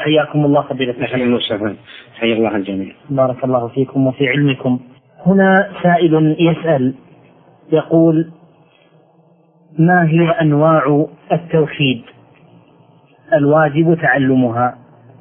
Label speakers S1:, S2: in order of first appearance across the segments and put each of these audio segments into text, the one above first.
S1: حياكم الله فضيلة الشيخ.
S2: حيا الله الجميع.
S1: بارك الله فيكم وفي علمكم. هنا سائل يسأل يقول: ما هي أنواع التوحيد الواجب تعلمها؟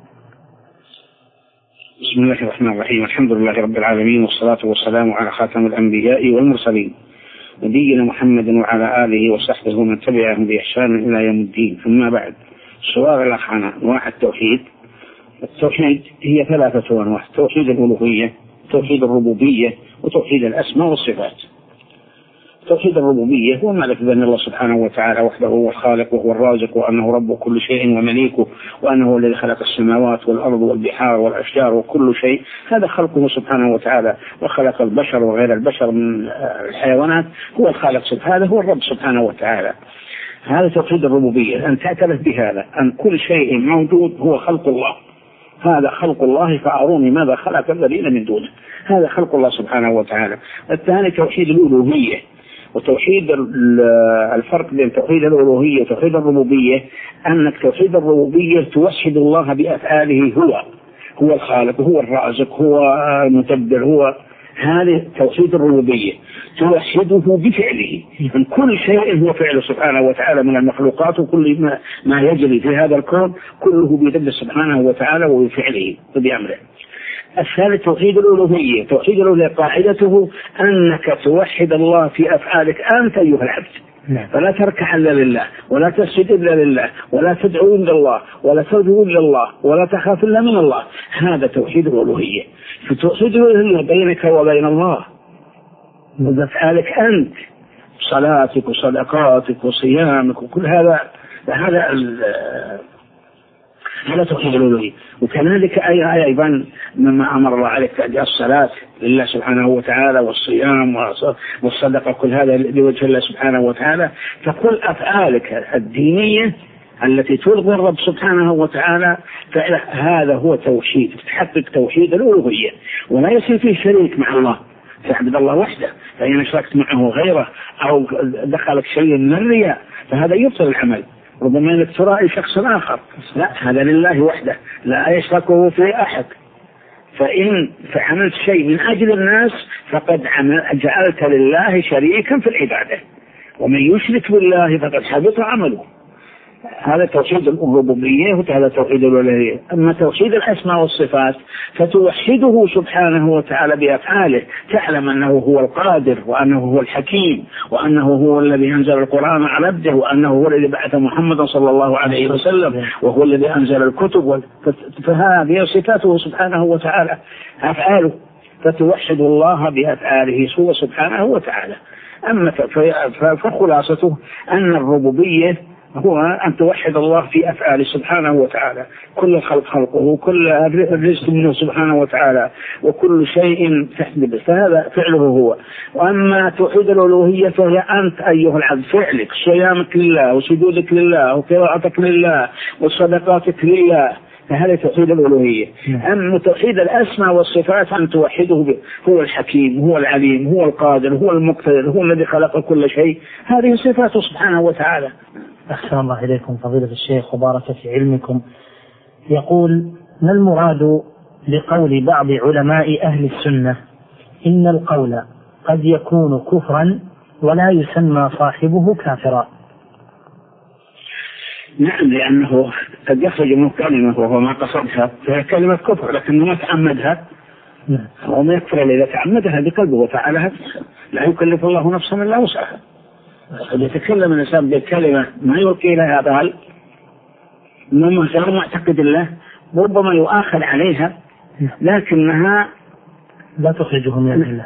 S2: بسم الله الرحمن الرحيم. الحمد لله رب العالمين، والصلاة والسلام على خاتم الأنبياء والمرسلين نبينا محمد وعلى آله وصحبه ومن تبعهم بإحسان إلى يوم الدين. أما بعد، سؤال الأخ عن أنواع التوحيد. التوحيد هي 3 أنواع: توحيد الألوهية، توحيد الربوبية، وتوحيد الأسماء والصفات. توحيد الربوبية هو معرفة بأن الله سبحانه وتعالى وحده هو الخالق وهو الرازق، وأنه رب كل شيء ومليكه، وأنه الذي خلق السماوات والأرض والبحار والأشجار وكل شيء، هذا خلقه سبحانه وتعالى، وخلق البشر وغير البشر من الحيوانات، هو الخالق سبحانه، هذا هو الرب سبحانه وتعالى. هذا توحيد الربوبية، أن تعترف بهذا، أن كل شيء موجود هو خلق الله، هذا خلق الله فأروني ماذا خلق الذين من دونه، هذا خلق الله سبحانه وتعالى. الثاني توحيد الألوهية. وتوحيد الفرق بين توحيد الألوهية وتوحيد الربوبية أنك توحيد الربوبية توحد الله بأفعاله، هو الخالق، هو الرازق، هو المدبر، هو هذه توحيد الربوبية. توحده بفعله، من كل شيء هو فعله سبحانه وتعالى من المخلوقات، وكل ما يجري في هذا الكون كله بيد سبحانه وتعالى وبفعله وبأمره. الثالث توحيد الألوهية. توحيد الألوهية قاعدته أنك توحد الله في أفعالك أنت أيها العبد، فلا تركع إلا لله، ولا تسجد إلا لله، ولا تدعو إلا الله، ولا ترجو إلا الله، ولا تخاف إلا من الله. هذا توحيد الألوهية. في توحيد الألوهية بينك وبين الله بأفعالك أنت، صلاتك وصدقاتك وصيامك وكل هذا توحيد الألوهية. وكذلك أيضا مما أمر الله عليك أداء الصلاة لله سبحانه وتعالى، والصيام والصدقة، كل هذا لوجه الله سبحانه وتعالى. فكل أفعالك الدينية التي ترضي الرب سبحانه وتعالى هذا هو توحيد، تحقق توحيد الألوهية، ولا يصير فيه شريك مع الله، تعبد الله وحده. فإن أشركت معه غيره أو دخلك شيء من الرياء فهذا يبطل العمل، ربما انك ترائي شخص آخر، لا، هذا لله وحده لا يشركه في أحد. فإن فعملت شيء من أجل الناس فقد جعلت لله شريكا في العبادة، ومن يشرك بالله فقد حبط عمله. هذا توحيد الربوبية وهذا توحيد الألوهية. أما توحيد الأسماء والصفات فتوحده سبحانه وتعالى بأفعاله، تعلم أنه هو القادر، وأنه هو الحكيم، وأنه هو الذي أنزل القرآن على عبده، وأنه هو الذي بعث محمدا صلى الله عليه وسلم، وهو الذي أنزل الكتب. فهذه صفاته سبحانه وتعالى، أفعاله، فتوحد الله بأفعاله هو سبحانه وتعالى. أما فخلاصته أن الربوبية هو أن توحد الله في أفعاله سبحانه وتعالى، كل الخلق خلقه، كل الرزق منه سبحانه وتعالى، وكل شيء تحت، فهذا فعله هو. وأما توحيد الألوهية فهي أنت أيها العبد، فعلك، صيامك لله، وسجودك لله، وقراءتك لله، وصدقاتك لله، فهذا توحيد الألوهية. أما توحيد الأسماء والصفات أن توحده هو الحكيم، هو العليم، هو القادر، هو المقتدر، هو الذي خلق كل شيء، هذه صفاته سبحانه وتعالى.
S1: أحسن الله إليكم فضيلة الشيخ وبارك في علمكم. يقول: ما المراد بقول بعض علماء أهل السنة إن القول قد يكون كفرا ولا يسمى صاحبه كافرا؟
S2: نعم، لأنه قد يخرج من كلمة وهو ما قصدها فهي كلمة كفر، لكنه ما تعمدها، هو ما يكفر إذا تعمدها بقلبه وفعلها، لا يكلف الله نفسا إلا وسعها. قد يتكلم الإنسان بكلمة ما يلقي لها بال، إنما غير معتقد الله، ربما يؤاخذ عليها لكنها
S1: لا تخرجه من الله.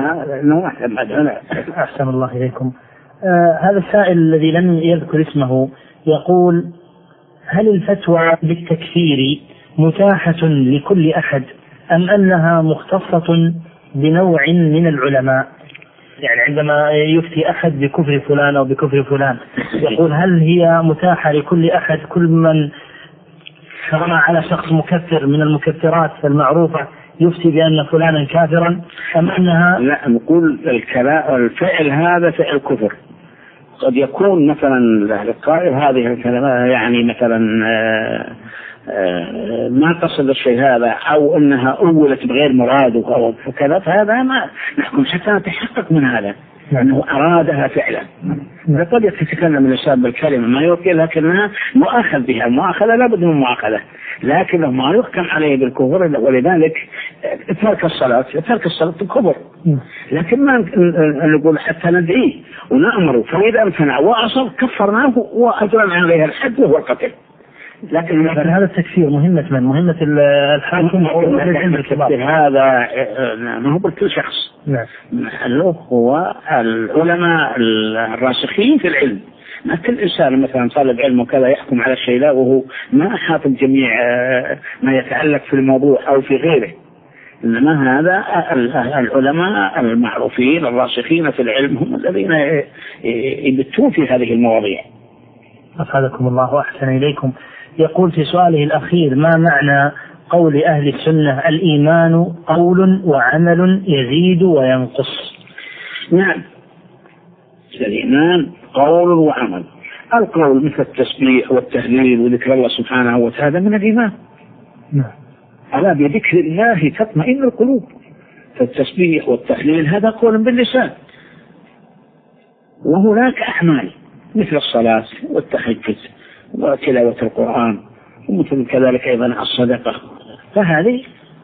S1: أحسن الله إليكم. هذا السائل الذي لم يذكر اسمه يقول: هل الفتوى بالتكفير متاحة لكل أحد أم أنها مختصة بنوع من العلماء؟ يعني عندما يفتي أحد بكفر فلان أو بكفر فلان، يقول: هل هي متاحة لكل أحد، كل من رمى على شخص مكفر من المكفرات المعروفة يفتي بأن فلانا كافرا، أم أنها؟
S2: لا، نقول الفعل هذا فعل كفر. قد يكون مثلا القائل هذه الكلمة يعني مثلا ما قصد الشيء هذا أو أنها أولت بغير مراد أو كذا، فهذا ما نحكم حتى نتحقق من هذا أنه أرادها فعلا. قد يتكلم الإنسان بالكلمة ما يوكل لكنها مؤاخذ بها، المؤاخذة لا بد من مؤاخذة، لكنه ما يحكم عليه بالكفر. ولذلك ترك الصلاة كفر، لكن ما نقول حتى ندعيه ونأمره، فإذا امتنع وأصر كفرناه وأجرنا عليه الحد وهو القتل. لكن
S1: هذا التكفير مهمة الحاكم
S2: هذا ما هو بكل شخص. محله هو العلماء الراسخين في العلم، ما كل إنسان مثلا طالب علم وكذا يحكم على الشيء لا وهو ما حافظ جميع ما يتعلق في الموضوع أو في غيره، إنما هذا العلماء المعروفين الراسخين في العلم هم الذين يبتون في هذه المواضيع.
S1: أفادكم الله وأحسن إليكم. يقول في سؤاله الأخير: ما معنى قول أهل السنة الإيمان قول وعمل يزيد وينقص؟
S2: نعم، الإيمان قول وعمل. القول مثل التسبيح والتهليل وذكر الله سبحانه وتعالى من الإيمان. ألا بذكر الله تطمئن القلوب، فالتسبيح والتهليل هذا قول باللسان، وهناك أعمال مثل الصلاة والتهجد وتلاوة القرآن ومثل كذلك أيضا الصدقة، فهذه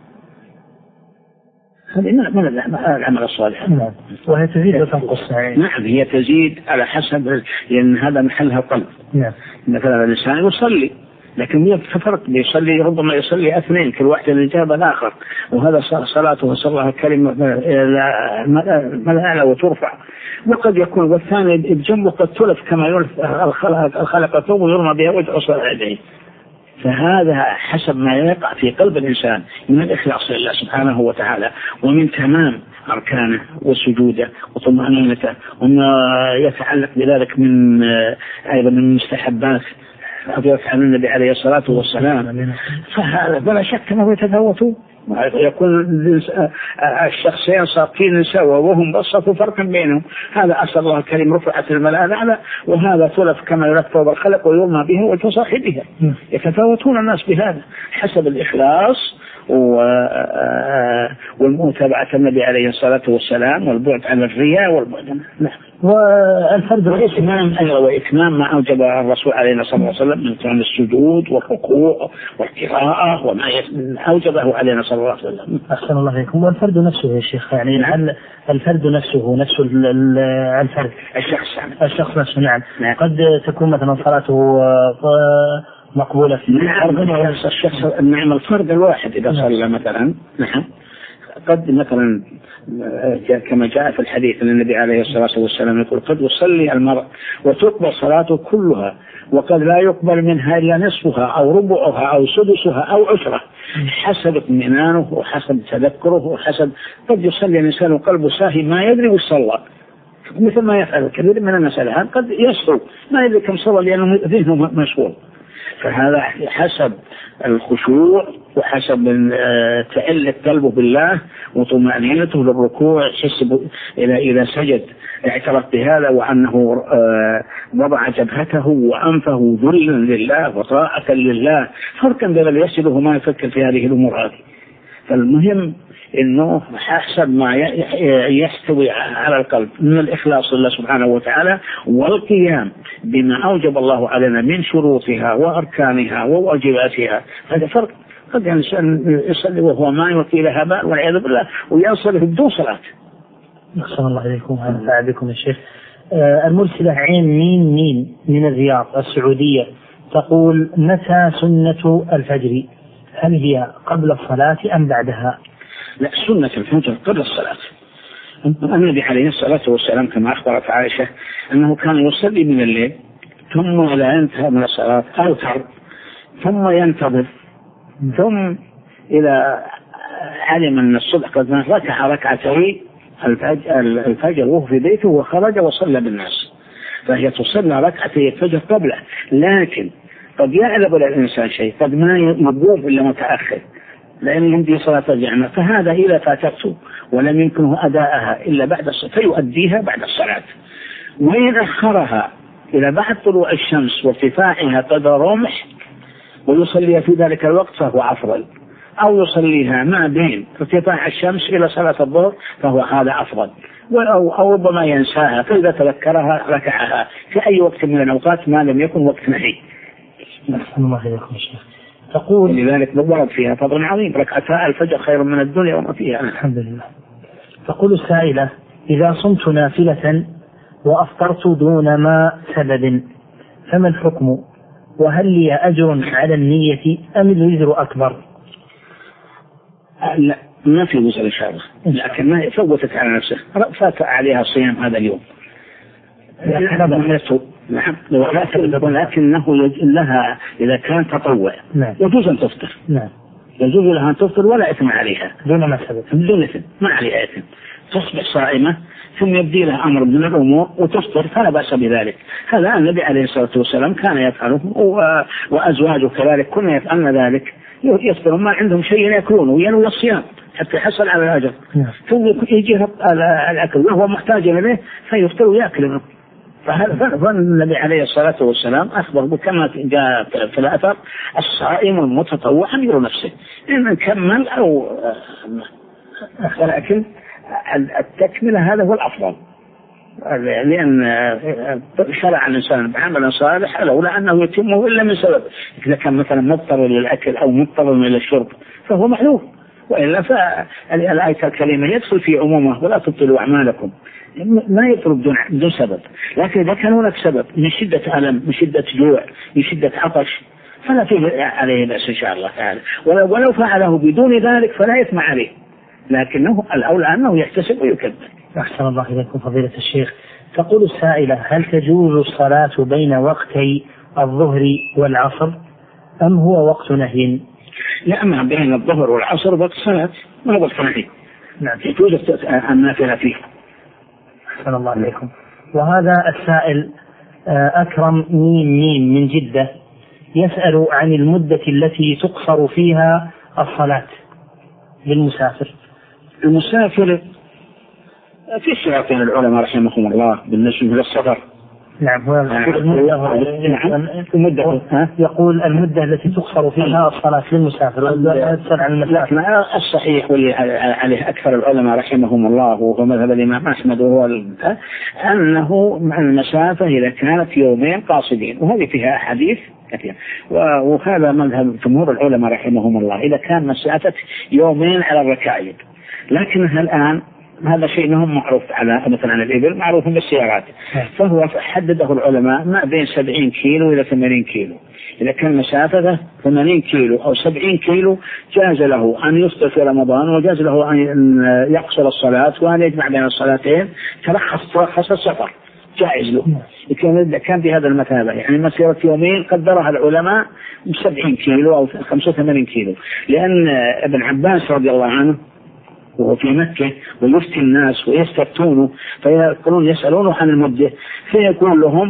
S2: من العمل الصالح.
S1: وهي تزيد وتنقص.
S2: نعم، هي تزيد على حسب، لأن هذا محلها القلب. مثلا الإنسان يصلي لكن هي فرق، يصلي ربما يصلي اثنين كل واحد الإجابة الآخر، وهذا صلاته صلى كلمة ملألة وترفع، وقد يكون والثاني بجنبه قد تلف كما يلف الخلق ثوب ويرمى بها وجه أصابعه. فهذا حسب ما يقع في قلب الإنسان من الإخلاص لله سبحانه وتعالى، ومن تمام أركانه وسجوده وطمأنينته، وما يتعلق بذلك من أيضا من المستحبات أضيف عن النبي عليه الصلاة والسلام. فهذا بلا شك أنه يتفاوتوا، يكون الشخصين ساقين سوا وهم بسطوا فرقا بينهم، هذا أسأل الله الكريم رفعت الملأ الأعلى، وهذا تلف كما يلف بالخلق ويرمى بها وجه صاحبها. يتفاوتون الناس بهذا حسب الإخلاص والمتابعة النبي عليه الصلاة والسلام والبعد عن الرياء والبعد.
S1: والفرد
S2: وإتمام ما أوجب الرسول عليه الصلاة والسلام من كان السجود والركوع والقراءة وما أوجبه علينا صلى الله عليه وسلم.
S1: أحسن الله عليكم. والفرد نفسه يا شيخ، يعني هل الفرد نفسه نفس الفرد الشخص نفسه؟ نعم. قد تكون مثلا صلاته مقبولة في
S2: الشخص. نعم، الفرد الواحد إذا صلى مثلا، نعم، قد مثلا كما جاء في الحديث أن النبي عليه الصلاة والسلام يقول: قد يصلي المرء وتقبل صلاته كلها، وقد لا يقبل منها إلا نصفها أو ربعها أو سدسها أو عشرة، حسب اطمئنانه وحسب تذكره وحسب. قد يصلي الإنسان وقلبه ساهي ما يدري وش صلى، مثل ما يفعل كثير من المسألة، قد يسهو ما يدري كم صلى لأنه ذهنه مشغول. فهذا حسب الخشوع وحسب تعلق قلبه بالله وطمأنينته للركوع، حسب إذا سجد اعترف بهذا وأنه وضع جبهته وأنفه ذلا لله وطاعة لله، فرقا بين اللي يسجد وما يفكر في هذه الأمور هذه. فالمهم إنه حسب ما يحتوي على القلب من الإخلاص لله سبحانه وتعالى والقيام بما أوجب الله علينا من شروطها وأركانها وواجباتها. هذا فرق. قد الإنسان يصلي وهو ما يلقي لها بال والعياذ بالله ويصلي بدون صلاة.
S1: أحسن الله عليكم. هذا بكم يا شيخ. المرسلة عين مين من الرياض السعودية تقول: متى سنة الفجر؟ هل هي قبل الصلاة أم بعدها؟
S2: لا، سنة الفجر قبل الصلاة. النبي عليه الصلاة والسلام كما أخبرت عائشة أنه كان يصلي من الليل ثم إذا انتهى من الصلاة أوتر ثم ينتظر، ثم إذا علم أن الصبح قد ركع ركعتين الفجر وهو في بيته وخرج وصلى بالناس، فهي تصلى ركعتي الفجر قبله. لكن قد يعلم الإنسان شيء، قد ما يقوم إلا متأخر لأن يمضي صلاة الجماعة، فهذا إذا فاتته ولم يمكنه أداءها إلا بعد الصلاة فيؤديها بعد الصلاة، وإن أخرها إلى بعد طلوع الشمس وارتفاعها قدر رمح ويصلي في ذلك الوقت فهو أفضل، أو يصليها ما بين ارتفاع الشمس إلى صلاة الظهر فهو هذا أفضل، أو ربما ينساها فإذا تذكرها ركعها في أي وقت من الأوقات ما لم يكن وقت نهي.
S1: الله إليكم شيخ. تقول
S2: لذلك ورد فيها فضل عظيم، ركعتا الفجر خير من الدنيا وما فيها.
S1: الحمد لله. تقول السائلة: إذا صمت نافلة وأفطرت دون ما سبب فما الحكم؟ وهل لي أجر على النية أم الوزر أكبر؟
S2: لا، ما في وزر إن شاء الله، لكن ما فوتت على نفسه، فات عليها صيام هذا اليوم. نعم، ولكنه لها إذا كان تطوع يجوز أن تفطر.
S1: نعم،
S2: يجوز لها أن تفطر ولا إثم عليها
S1: دون ما سبب،
S2: بدون إثم، ما عليها إثم، تصبح صائمة ثم يبدي لها أمر من الأمور وتفطر فلا بأس بذلك. هذا النبي عليه الصلاة والسلام كان يفعله، وأزواجه كذلك كنا يفعلن ذلك، يفطرون ما عندهم شيء يأكلونه وينوي الصيام حتى يحصل على الأجر، ثم يجي الأكل وهو محتاج إليه فيفطر ويأكل منه. فهذا النبي عليه الصلاة والسلام أخبر كما جاء في الأثر: الصائم المتطوع أمير نفسه، إن كمل أو لكن التكملة هذا هو الأفضل، لأن شرع الإنسان بعمل صالح لولا أنه يتمه إلا من سبب. إذا كان مثلا مضطر للأكل أو مضطر إلى الشرب فهو معلوم، وإلا فالآية الكريمة يدخل في عمومه: ولا تبطلوا أعمالكم، ما يطلب بدون سبب. لكن إذا كان هناك سبب من شدة ألم، من شدة جوع، من شدة عطش، فلا فيه عليه بأس إن شاء الله تعالى، ولو فعله بدون ذلك فلا يثم عليه، لكنه الأولى أنه يحتسب ويكذب.
S1: أحسن الله إليكم فضيلة الشيخ. تقول السائلة: هل تجوز الصلاة بين وقتي الظهر والعصر أم هو وقت نهي؟
S2: لا، ما بين الظهر والعصر وقت صلاة، ما وقت نهي. نعم، يجوز النافلة فيه.
S1: أحسن الله إليكم. وهذا السائل أكرم ميم من جدة يسأل عن المدة التي تقصر فيها الصلاة للمسافر.
S2: المسافر في خلاف بين العلماء رحمهم الله بالنسبة للسفر.
S1: نعم، يقول المدة التي تقصر فيها الصلاة للمسافر.
S2: لكن الصحيح واللي عليه أكثر العلماء رحمهم الله وهو مذهب الإمام أحمد وهو أنه مع المسافة إذا كانت يومين قاصدين، وهذه فيها أحاديث كثير، وهذا مذهب جمهور العلماء رحمهم الله إذا كان مسافة يومين على الركائب. لكنها الآن هذا شيء لهم معروف على مثلا الإبل معروف بالسيارات، فهو حدده العلماء ما بين 70 كيلو إلى 80 كيلو. إذا كان مسافته 80 كيلو أو 70 كيلو جاز له أن يفطر في رمضان، وجاز له أن يقصر الصلاة وأن يجمع بين الصلاتين، ترخص السفر جائز له. كان بهذا المثابة، يعني مسيرة يومين قدرها العلماء 70 كيلو أو 85 كيلو، لأن ابن عباس رضي الله عنه وهو في مكة ويفتي الناس ويستفتونه فيقولون يسألونه عن المدة، فيقول لهم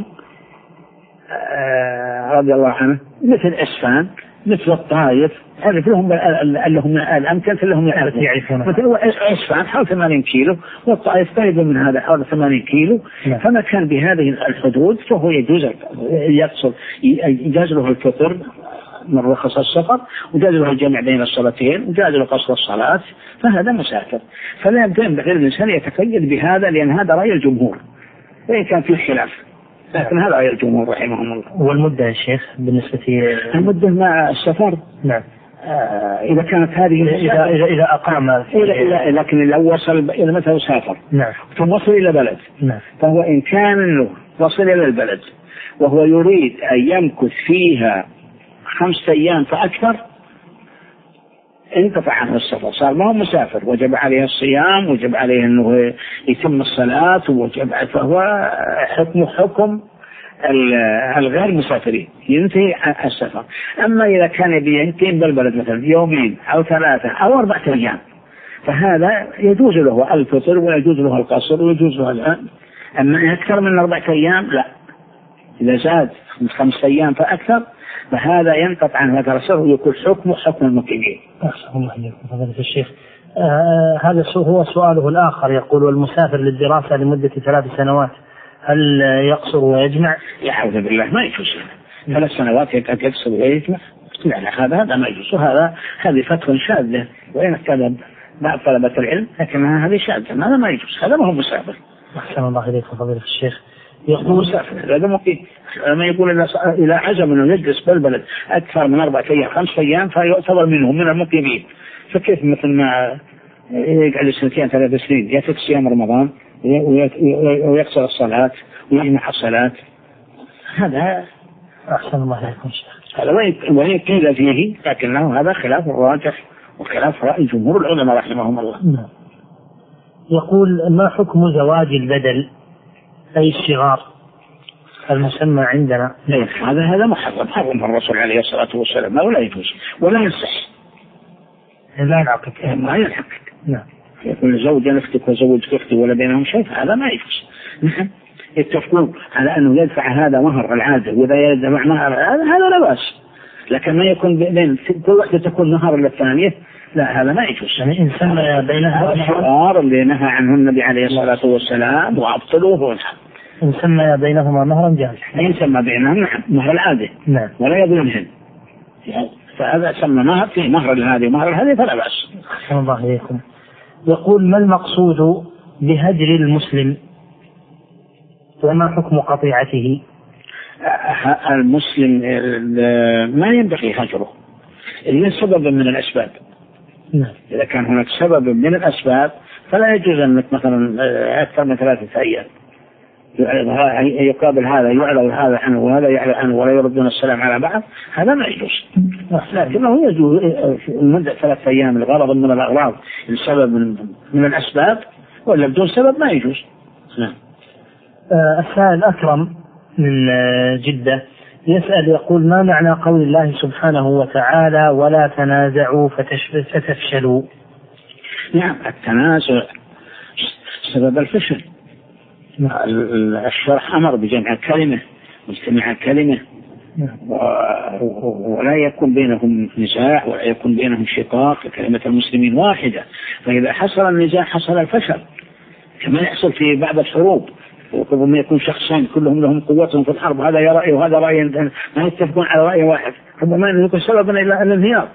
S2: رضي الله عنه مثل إسفان مثل الطائف، عرف لهم الأمكنة لهم يعرفون، مثل إسفان حول 80 كيلو والطائف قريب من هذا حول 80 كيلو. فما كان بهذه الحدود فهو يجوز يقصر، يجوز له الفطر من رخص السفر، وجاز له الجمع بين الصلاتين، وجاز له قصر الصلاة، فهذا مسافر. فلا ينبغي الإنسان يتقيد بهذا، لأن هذا رأي الجمهور وإن كان فيه خلاف، لكن هذا رأي الجمهور رحمهم الله.
S1: والمدة يا شيخ بالنسبة
S2: المدة مع السفر؟
S1: نعم،
S2: إذا كانت هذه
S1: إذا أقام
S2: لكن إذا وصل إلى مثلا سافر
S1: نعم
S2: ثم وصل إلى بلد
S1: نعم،
S2: فهو إن كان له وصل إلى البلد وهو يريد أن يمكث فيها 5 أيام فأكثر انقطع عنه السفر، صار ما هو مسافر، وجب عليه الصيام، وجب عليه أنه يتم الصلاة، وجب، فهو حكم الغير مسافرين، ينتهي السفر. أما إذا كان يقيم بالبلد مثلا يومين أو 3 أو 4 أيام فهذا يجوز له الفطر ويجوز له القصر ويجوز له الآن. أما أكثر من 4 أيام لا، إذا زاد 5 أيام فأكثر فهذا ينقطع عنه السفر ويكون حكم المقيمين.
S1: أحسن الله إليكم فضيلة الشيخ. هذا هو سؤاله الآخر، يقول: والمسافر للدراسة لمدة 3 سنوات هل يقصر ويجمع؟
S2: يعوذ بالله، ما يجوز 3 سنوات يقصر ويجمع، لا هذا ما يجوز، هذه فتوى شاذة، وإن كان بعض طلبة العلم لكنها هذه شاذة، هذا ما يجوز، هذا ما هو مسافر.
S1: أحسن الله إليكم فضيلة الشيخ. يقول
S2: مسافر هذا مقيم، ما يقول إلى عزم أنه يجلس بالبلد أكثر من 4 أيام 5 أيام فيعتبر منهم من المقيمين. فكيف مثل ما يقعد 2 3 سنين يأتي صيام رمضان ويكسر الصلاة ويجمع الصلاة؟ هذا
S1: أحسن الله إليكم شيخ.
S2: هذا وإن قيل فيه لكنه هذا خلاف الراجح وخلاف رأي جمهور العلماء رحمهم الله.
S1: يقول ما حكم زواج البدل أي الصغار المسمى عندنا؟
S2: هذا محرم، حرم الرسول عليه الصلاة والسلام، ولا يجوز ولا يصح،
S1: لا ينعقد
S2: ما ينعقد. نعم يكون زوج نختك وزوج أختي ولا بينهم شيء، هذا ما يجوز. نعم يتفقون على أنه يدفع هذا مهر العادة، وإذا يدفع مهر هذا لا بأس، لكن ما يكون بين كل واحدة تكون مهر للثانية، لا هذا ما يجوز.
S1: يعني إن سمى بينها
S2: الشعار اللي نهى عنه النبي عليه الصلاة والسلام وأبطلوه،
S1: إن سمى بينهما مهرا جاز،
S2: إن سمى بينهم نعم مهر العادة
S1: نعم
S2: ولا يظلمهن، فهذا سمى مهر في مهر هذه ومهر هذه فلا بأس.
S1: أحسن الله إليكم. يقول ما المقصود بهجر المسلم وما حكم قطيعته؟
S2: المسلم ما ينبغي هجره إلا سببا من الأسباب. إذا كان هناك سبب من الأسباب فلا يجوز أنك مثلا أكثر من 3 أيام يقابل هذا يعرض هذا عنه وهذا يعرض عنه ولا يردون السلام على بعض، هذا ما يجوز. لكنه يجوز مدة 3 أيام لغرض من الأغراض السبب من الأسباب، ولا بدون سبب ما يجوز.
S1: السائل أكرم من جدة يسأل يقول ما معنى قول الله سبحانه وتعالى ولا تنازعوا فتفشلوا؟
S2: نعم التنازع سبب الفشل. الشرع أمر بجمع الكلمة واجتماع الكلمة، ولا يكون بينهم نزاع ولا يكون بينهم شقاق، كلمة المسلمين واحدة، فإذا حصل النزاع حصل الفشل، كما يحصل في بعض الحروب وربما يكون شخصين كلهم لهم قوتهم في الحرب، هذا رأي وهذا رأي ما يتفقون على رأي واحد، ربما يكون سببا إلى الانهيار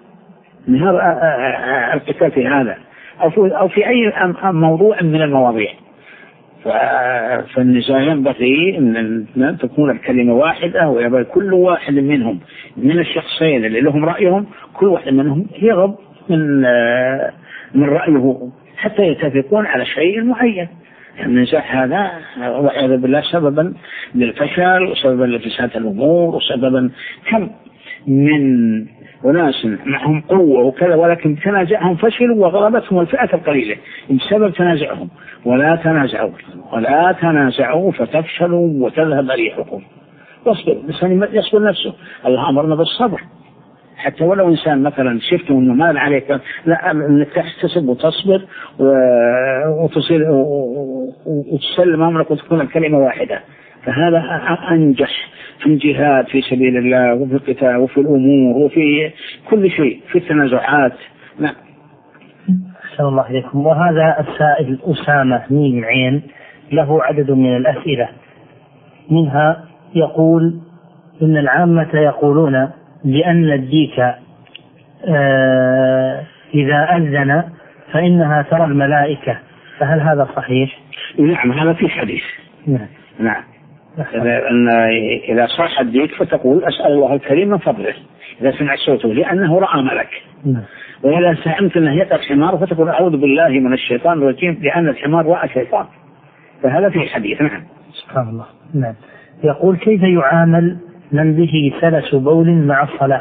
S2: القتال في هذا أو في أي موضوع من المواضيع. فالنزاع ينبغي أن تكون الكلمة واحدة، ويبقى كل واحد منهم من الشخصين اللي لهم رأيهم كل واحد منهم يغض من رأيه حتى يتفقون على شيء معين. النزاع هذا والعياذ بالله سببا للفشل وسببا لفساد الأمور وسببا كم من وناس معهم قوة وكذا ولكن تنازعهم فشلوا وغلبتهم الفئة القليلة بسبب تنازعهم. ولا تنازعوا فتفشلوا وتذهب ريحكم. يصبر نفسه، الله أمرنا بالصبر، حتى ولو إنسان مثلا شفته أنه مال عليك لا أنك تحتسب وتصبر وتصير وتسلم أمرك وتكون الكلمة واحدة، فهذا أنجح في الجهاد في سبيل الله وفي القتال وفي الأمور وفي كل شيء في التنازعات. نعم.
S1: أحسن الله إليكم. وهذا السائل أسامة ميم عين له عدد من الأسئلة، منها يقول إن العامة يقولون بأن الديك إذا أذن فإنها ترى الملائكة، فهل هذا صحيح؟
S2: نعم هذا في حديث. نعم إذا صاح الديك فتقول أسأل الله الكريم من فضله إذا سمع صوته لأنه رأى ملك. وإذا سأمت أنه يأتي الحمار فتقول أعوذ بالله من الشيطان الرجيم لأن الحمار رأى شيطان، فهذا في حديث. نعم.
S1: سبحان الله. نعم. يقول كيف يعامل من به سلس بول مع الصلاة؟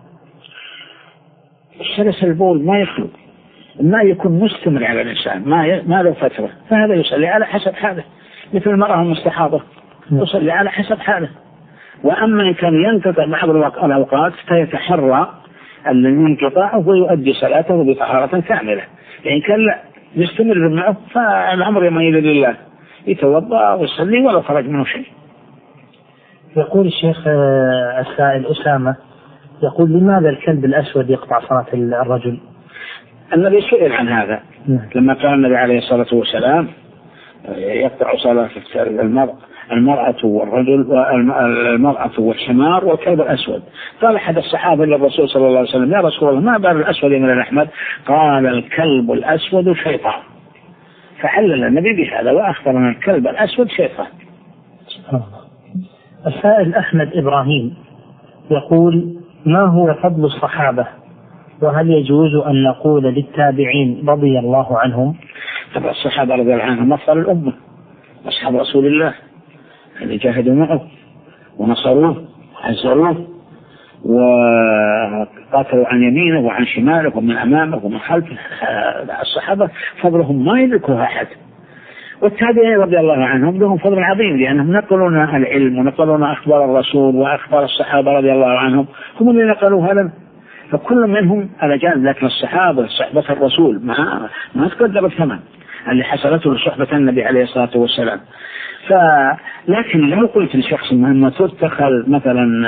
S2: سلس البول ما يخلو، ما يكون مستمر على الإنسان، ما له فترة، فهذا يصلي على حسب حاله، مثل المرأة المستحاضة يصلي على حسب حاله. وأما إن كان ينقطع بعض الأوقات فيتحرى الانقطاع ويؤدي صلاته بطهارة كاملة. يعني كان لا يستمر معه فالأمر يميل لله، يتوضأ ويصلي ولا خرج منه شيء.
S1: يقول الشيخ السائل أسامة يقول لماذا الكلب الأسود يقطع صلاة الرجل؟
S2: النبي سئل عن هذا لما قال النبي عليه الصلاة والسلام يقطع صلاة المرء المرأة والرجل والمرأة والحمار والكلب الأسود. قال أحد الصحابة للرسول صلى الله عليه وسلم: يا رسول الله ما بال الأسود من الأحمر؟ قال: الكلب الأسود شيطان. فعلل النبي بهذا وأخبر أن الكلب الأسود شيطان.
S1: السائل أحمد إبراهيم يقول: ما هو فضل الصحابة؟ وهل يجوز أن نقول للتابعين رضي الله عنهم؟
S2: طبعا الصحابة رضي الله عنهم أفضل الأمة، أصحاب رسول الله اللي جاهدوا معه ونصروه وعزروه وقاتلوا عن يمينه وعن شماله ومن أمامه ومن خلفه. الصحابة فضلهم ما يدركه أحد. والتابعين رضي الله عنهم لهم فضل عظيم، لأنهم نقلون العلم ونقلون أخبار الرسول وأخبار الصحابة رضي الله عنهم، هم اللي نقلوها لنا. فكل منهم على جانب، لكن الصحابة صحبة الرسول ما تقدر الثمن اللي حصلته لصحبة النبي عليه الصلاة والسلام. لكن لو قلت لشخص مهما تتخذ مثلا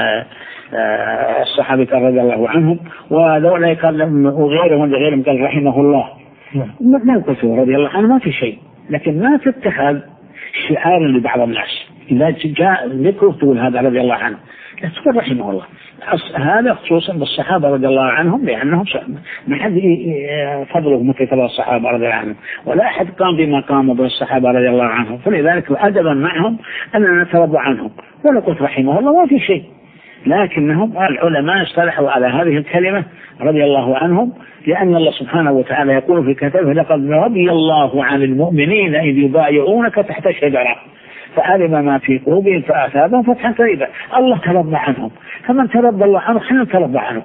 S2: الصحابة رضي الله عنهم ولولا قال وغيرهم قال رحمه الله، ما قلت رضي الله عنه ما في شيء، لكن ما تتخذ شعار لبعض الناس. إذا جاء ذكر تقول هذا رضي الله عنه، لا تقول رحمه الله. هذا خصوصا بالصحابة رضي الله عنهم، لأنهم ما حد فضله مثل فضل الصحابة رضي الله عنهم، ولا أحد قام بما قاموا به الصحابة رضي الله عنهم. فلذلك أدبا معهم أننا نترضى عنهم، ولا قلت رحمه الله ما في شيء. لكنهم العلماء اصطلحوا على هذه الكلمة رضي الله عنهم، لأن الله سبحانه وتعالى يقول في كتابه: لقد رضي الله عن المؤمنين إذ يبايعونك تحت الشجرة فعلم ما في قلوبهم فأثابهم فتحا قريبا. الله ترضى عنهم، فمن ترضى الله عنه حين ترضى عنه.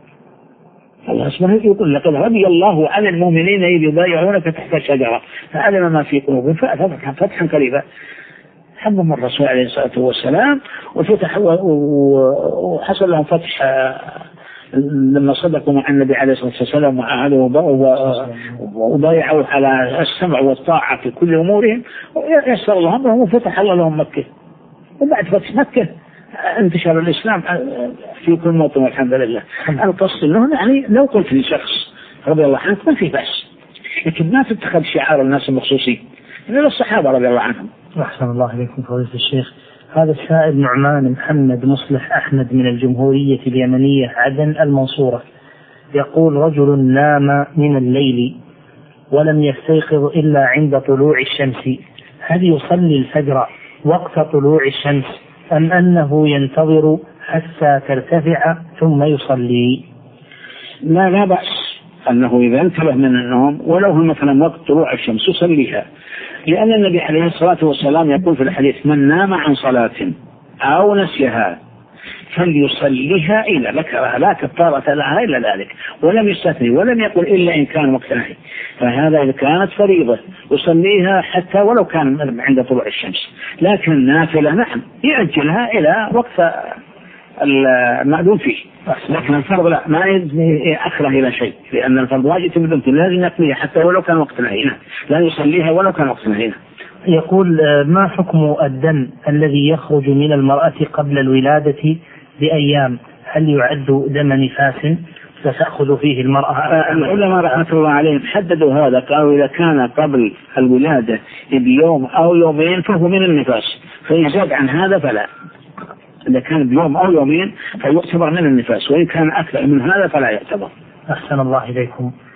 S2: الله سبحانه يقول: لقد رضي الله عن المؤمنين إذ يبايعونك تحت الشجرة فعلم ما في قلوبهم فأثابهم فتحا قريبا. حبهم الرسول عليه الصلاة والسلام وفتح وحصل لهم فتح لما صدقوا مع النبي عليه الصلاة والسلام وعاهدوا وضيعوا على السمع والطاعة في كل أمورهم، ويسر الله أمرهم وفتح الله لهم مكة. وبعد فتح مكة انتشر الإسلام في كل موطن والحمد لله. القصد له يعني لو قلت لشخص رضي الله عنه ما في بأس، لكن ما تتخذ شعار الناس المخصوصين من الصحابة رضي الله عنهم.
S1: أحسن الله إليكم فضيلة الشيخ. هذا السائل نعمان محمد مصلح أحمد من الجمهورية اليمنية عدن المنصورة يقول: رجل نام من الليل ولم يستيقظ إلا عند طلوع الشمس، هل يصلي الفجر وقت طلوع الشمس أم أنه ينتظر حتى ترتفع ثم يصلي؟
S2: لا بأس أنه إذا انتبه من النوم ولو هو مثلا وقت طلوع الشمس يصليها، لأن النبي عليه الصلاة والسلام يقول في الحديث: من نام عن صلاة أو نسيها فليصليها إلا ذكرها لا كفارة لها إلا ذلك، ولم يستثني ولم يقل إلا إن كان وقت نهي. فهذا إذا كانت فريضة يصليها حتى ولو كان عند طلوع الشمس، لكن النافلة نعم يأجلها إلى وقت المأذون فيه، لكن الفرض لا، ما يأخره إلى شيء، لأن الفرض واجب لازم يقضيها حتى ولو كان وقت نهي، لا يصليها ولو كان وقت نهي.
S1: يقول: ما حكم الدم الذي يخرج من المرأة قبل الولادة بأيام؟ هل يعد دم نفاس فتأخذ فيه المرأة؟
S2: العلماء رحمة الله عليهم حددوا هذا، قالوا إذا كان قبل الولادة بيوم أو يومين فهو من النفاس، فإن زاد عن هذا فلا. إذا كان بيوم أو يومين فيعتبر من النفاس، وإن كان أكثر من هذا فلا يعتبر.
S1: أحسن الله إليكم.